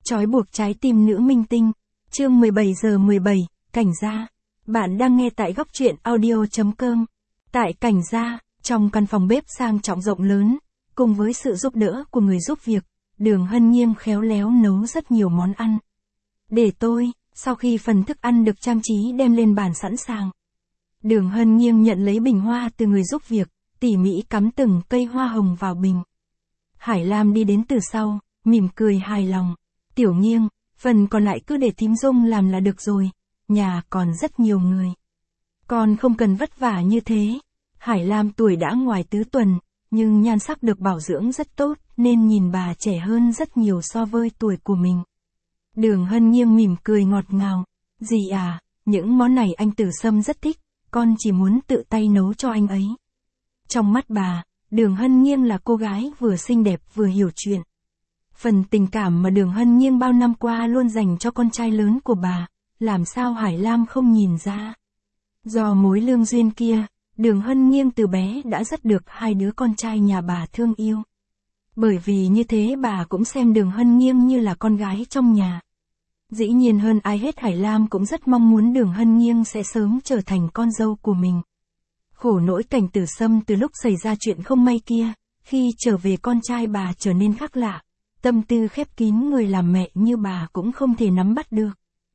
Trói buộc trái tim nữ minh tinh. Chương 17 giờ 17, Cảnh Gia. Bạn đang nghe tại góc truyện audio.com. Tại Cảnh Gia, trong căn phòng bếp sang trọng rộng lớn, cùng với sự giúp đỡ của người giúp việc, Đường Hân Nghiêng khéo léo nấu rất nhiều món ăn. Để tôi, sau khi phần thức ăn được trang trí đem lên bàn sẵn sàng, Đường Hân Nghiêng nhận lấy bình hoa từ người giúp việc, tỉ mỉ cắm từng cây hoa hồng vào bình. Hải Lam đi đến từ sau, mỉm cười hài lòng. Tiểu Nghiêng, phần còn lại cứ để thím Dung làm là được rồi, nhà còn rất nhiều người. Con không cần vất vả như thế. Hải Lam tuổi đã ngoài tứ tuần, nhưng nhan sắc được bảo dưỡng rất tốt, nên nhìn bà trẻ hơn rất nhiều so với tuổi của mình. Đường Hân Nghiêng mỉm cười ngọt ngào. Dì à, những món này anh Tử Sâm rất thích, con chỉ muốn tự tay nấu cho anh ấy. Trong mắt bà, Đường Hân Nghiêng là cô gái vừa xinh đẹp vừa hiểu chuyện. Phần tình cảm mà Đường Hân Nghiêng bao năm qua luôn dành cho con trai lớn của bà, làm sao Hải Lam không nhìn ra. Do mối lương duyên kia, Đường Hân Nghiêng từ bé đã rất được hai đứa con trai nhà bà thương yêu. Bởi vì như thế bà cũng xem Đường Hân Nghiêng như là con gái trong nhà. Dĩ nhiên hơn ai hết Hải Lam cũng rất mong muốn Đường Hân Nghiêng sẽ sớm trở thành con dâu của mình. Khổ nỗi Cảnh Tử Sâm từ lúc xảy ra chuyện không may kia, khi trở về con trai bà trở nên khác lạ. Tâm tư khép kín người làm mẹ như bà cũng không thể nắm bắt được.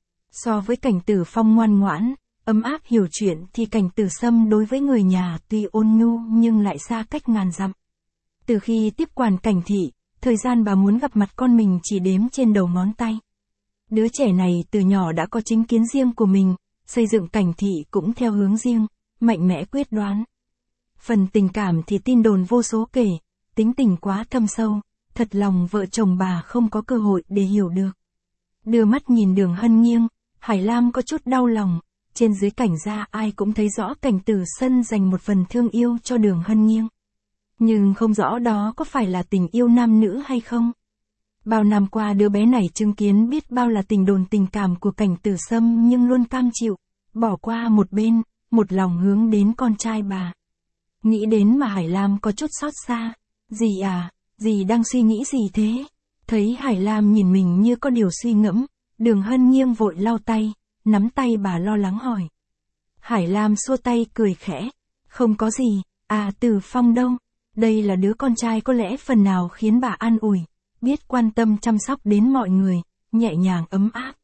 So với Cảnh Tử Phong ngoan ngoãn, ấm áp hiểu chuyện thì Cảnh Tử Sâm đối với người nhà tuy ôn nhu nhưng lại xa cách ngàn dặm. Từ khi tiếp quản Cảnh thị, thời gian bà muốn gặp mặt con mình chỉ đếm trên đầu ngón tay. Đứa trẻ này từ nhỏ đã có chính kiến riêng của mình, xây dựng Cảnh thị cũng theo hướng riêng, mạnh mẽ quyết đoán. Phần tình cảm thì tin đồn vô số kể, tính tình quá thâm sâu, thật lòng vợ chồng bà không có cơ hội để hiểu được. Đưa mắt nhìn Đường Hân Nghiêng, Hải Lam có chút đau lòng, trên dưới Cảnh gia ai cũng thấy rõ Cảnh Tử Sâm dành một phần thương yêu cho Đường Hân Nghiêng. Nhưng không rõ đó có phải là tình yêu nam nữ hay không. Bao năm qua đứa bé này chứng kiến biết bao là tình đồn tình cảm của Cảnh Tử Sâm nhưng luôn cam chịu, bỏ qua một bên, một lòng hướng đến con trai bà. Nghĩ đến mà Hải Lam có chút xót xa. Dì à, dì đang suy nghĩ gì thế? Thấy Hải Lam nhìn mình như có điều suy ngẫm, Đường Hân Nghiêng vội lau tay, nắm tay bà lo lắng hỏi. Hải Lam xua tay cười khẽ. Không có gì, Tử Phong đâu? Đây là đứa con trai có lẽ phần nào khiến bà an ủi, biết quan tâm chăm sóc đến mọi người, nhẹ nhàng ấm áp.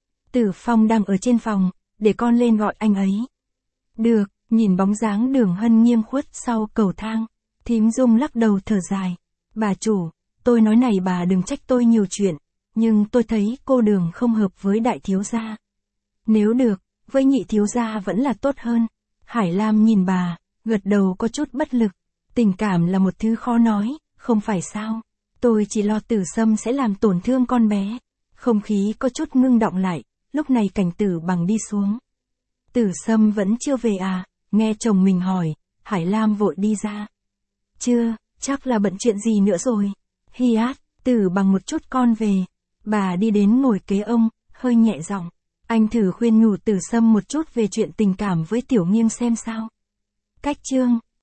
Tử Phong đang ở trên phòng, để con lên gọi anh ấy. Được, nhìn bóng dáng Đường Hân Nghiêng khuất sau cầu thang, thím Dung lắc đầu thở dài. Bà chủ, tôi nói này bà đừng trách tôi nhiều chuyện, nhưng tôi thấy cô Đường không hợp với đại thiếu gia. Nếu được, với nhị thiếu gia vẫn là tốt hơn. Hải Lam nhìn bà, gật đầu có chút bất lực. Tình cảm là một thứ khó nói, không phải sao. Tôi chỉ lo Tử Sâm sẽ làm tổn thương con bé. Không khí có chút ngưng đọng lại, lúc này Cảnh Tử Bằng đi xuống. Tử Sâm vẫn chưa về à? Nghe chồng mình hỏi, Hải Lam vội đi ra. Chưa, chắc là bận chuyện gì nữa rồi. Hi át, Tử Bằng một chút con về. Bà đi đến ngồi kế ông, hơi nhẹ giọng. Anh thử khuyên nhủ Tử Sâm một chút về chuyện tình cảm với Tiểu Nghiêng xem sao. Cách chương